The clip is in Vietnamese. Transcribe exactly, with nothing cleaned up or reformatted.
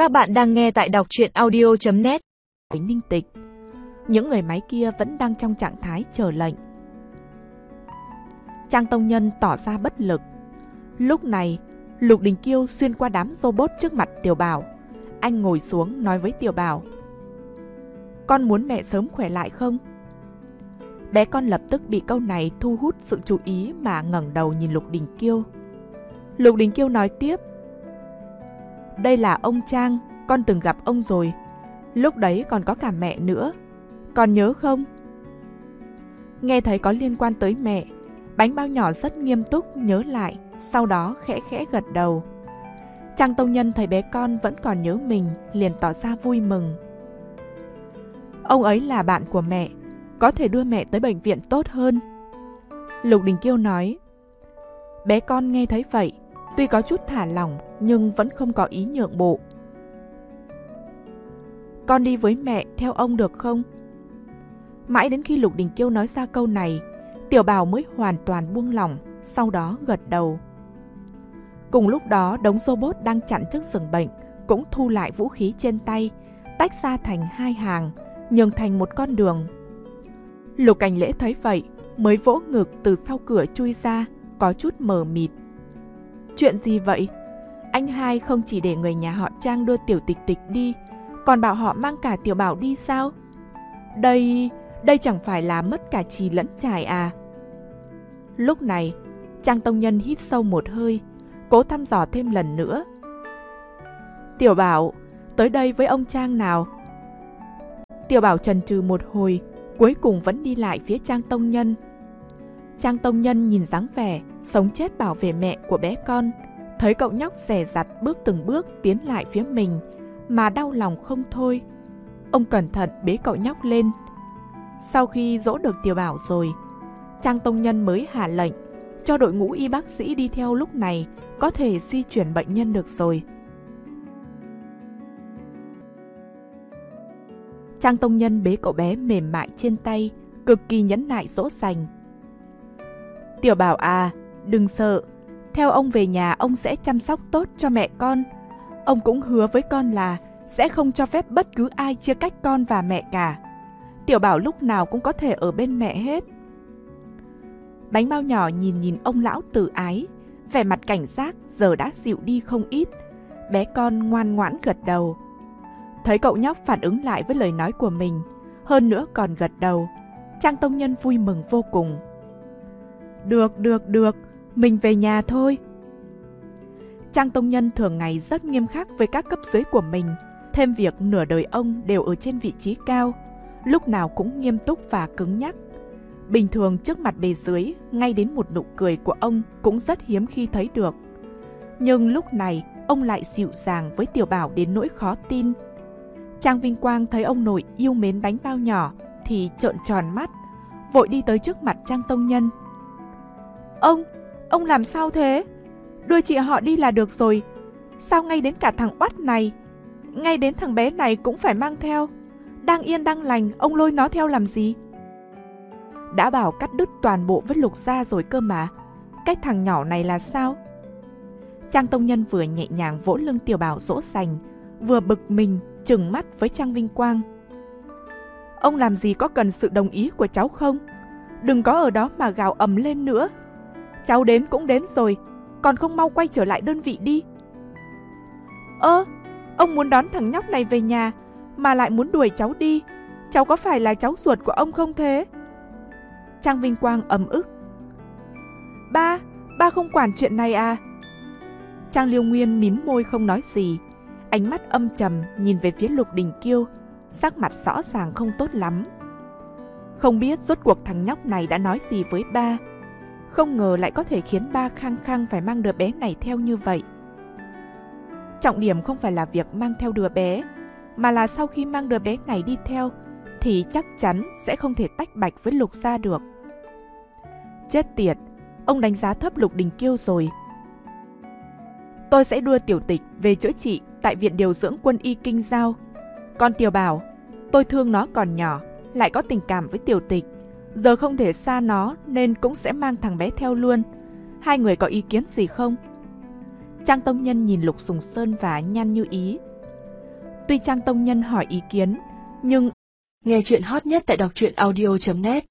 Các bạn đang nghe tại đọc truyện audio chấm net. Ninh tịch, những người máy kia vẫn đang trong trạng thái chờ lệnh. Trang Tông Nhân tỏ ra bất lực. Lúc này, Lục Đình Kiêu xuyên qua đám robot trước mặt Tiểu Bảo. Anh ngồi xuống nói với Tiểu Bảo: "Con muốn mẹ sớm khỏe lại không?" Bé con lập tức bị câu này thu hút sự chú ý mà ngẩng đầu nhìn Lục Đình Kiêu. Lục Đình Kiêu nói tiếp: "Đây là ông Trang, con từng gặp ông rồi. Lúc đấy còn có cả mẹ nữa. Con nhớ không?" Nghe thấy có liên quan tới mẹ, Bánh Bao Nhỏ rất nghiêm túc nhớ lại, sau đó khẽ khẽ gật đầu. Trang Tông Nhân thấy bé con vẫn còn nhớ mình, liền tỏ ra vui mừng. "Ông ấy là bạn của mẹ, có thể đưa mẹ tới bệnh viện tốt hơn." Lục Đình Kiêu nói. Bé con nghe thấy vậy, tuy có chút thả lỏng nhưng vẫn không có ý nhượng bộ. "Con đi với mẹ theo ông được không?" Mãi đến khi Lục Đình Kiêu nói ra câu này, Tiểu Bảo mới hoàn toàn buông lỏng, sau đó gật đầu. Cùng lúc đó, đống robot đang chặn trước giường bệnh cũng thu lại vũ khí trên tay, tách ra thành hai hàng, nhường thành một con đường. Lục Cảnh Lễ thấy vậy, mới vỗ ngực từ sau cửa chui ra, có chút mờ mịt. "Chuyện gì vậy? Anh hai không chỉ để người nhà họ Trang đưa Tiểu Tịch Tịch đi, còn bảo họ mang cả Tiểu Bảo đi sao? Đây, đây chẳng phải là mất cả chì lẫn chài à?" Lúc này, Trang Tông Nhân hít sâu một hơi, cố thăm dò thêm lần nữa. "Tiểu Bảo, tới đây với ông Trang nào." Tiểu Bảo chần chừ một hồi, cuối cùng vẫn đi lại phía Trang Tông Nhân. Trang Tông Nhân nhìn dáng vẻ sống chết bảo vệ mẹ của bé con, thấy cậu nhóc dè dặt bước từng bước tiến lại phía mình mà đau lòng không thôi. Ông cẩn thận bế cậu nhóc lên. Sau khi dỗ được Tiểu Bảo rồi, Trang Tông Nhân mới hạ lệnh cho đội ngũ y bác sĩ đi theo, lúc này có thể di chuyển bệnh nhân được rồi. Trang Tông Nhân bế cậu bé mềm mại trên tay, cực kỳ nhẫn nại dỗ dành. "Tiểu Bảo à, đừng sợ. Theo ông về nhà, ông sẽ chăm sóc tốt cho mẹ con. Ông cũng hứa với con là sẽ không cho phép bất cứ ai chia cách con và mẹ cả. Tiểu Bảo lúc nào cũng có thể ở bên mẹ hết." Bánh Bao Nhỏ nhìn nhìn ông lão tử ái, vẻ mặt cảnh giác giờ đã dịu đi không ít. Bé con ngoan ngoãn gật đầu. Thấy cậu nhóc phản ứng lại với lời nói của mình, hơn nữa còn gật đầu, Trang Tông Nhân vui mừng vô cùng. "Được, được, được, mình về nhà thôi." Trang Tông Nhân thường ngày rất nghiêm khắc với các cấp dưới của mình, thêm việc nửa đời ông đều ở trên vị trí cao, lúc nào cũng nghiêm túc và cứng nhắc. Bình thường trước mặt bề dưới, ngay đến một nụ cười của ông cũng rất hiếm khi thấy được. Nhưng lúc này, ông lại dịu dàng với Tiểu Bảo đến nỗi khó tin. Trang Vinh Quang thấy ông nội yêu mến Bánh Bao Nhỏ thì trợn tròn mắt, vội đi tới trước mặt Trang Tông Nhân. Ông, ông làm sao thế? Đưa chị họ đi là được rồi. Sao ngay đến cả thằng oắt này, ngay đến thằng bé này cũng phải mang theo? Đang yên đang lành, ông lôi nó theo làm gì?" "Đã bảo cắt đứt toàn bộ với Lục gia rồi cơ mà. Cái thằng nhỏ này là sao?" Trang Tông Nhân vừa nhẹ nhàng vỗ lưng Tiểu Bảo dỗ dành, vừa bực mình trừng mắt với Trang Vinh Quang. "Ông làm gì có cần sự đồng ý của cháu không? Đừng có ở đó mà gào ầm lên nữa. Cháu đến cũng đến rồi, còn không mau quay trở lại đơn vị đi." "Ơ, ông muốn đón thằng nhóc này về nhà mà lại muốn đuổi cháu đi. Cháu có phải là cháu ruột của ông không thế?" Trang Vinh Quang ầm ức. Ba, ba không quản chuyện này à?" Trang Liêu Nguyên mím môi không nói gì, ánh mắt âm trầm nhìn về phía Lục Đình Kiêu, sắc mặt rõ ràng không tốt lắm. Không biết rốt cuộc thằng nhóc này đã nói gì với ba, không ngờ lại có thể khiến ba khăng khăng phải mang đứa bé này theo như vậy. Trọng điểm không phải là việc mang theo đứa bé, mà là sau khi mang đứa bé này đi theo thì chắc chắn sẽ không thể tách bạch với Lục gia được. Chết tiệt, ông đánh giá thấp Lục Đình Kiêu rồi. "Tôi sẽ đưa Tiểu Tịch về chữa trị tại viện điều dưỡng quân y Kinh Giao. Còn Tiểu Bảo, tôi thương nó còn nhỏ, lại có tình cảm với Tiểu Tịch. Giờ không thể xa nó nên cũng sẽ mang thằng bé theo luôn. Hai người có ý kiến gì không?" Trang Tông Nhân nhìn Lục Sùng Sơn và Nhan Như Ý. Tuy Trang tông nhân hỏi ý kiến, nhưng nghe chuyện hot nhất tại đọc truyện audio chấm net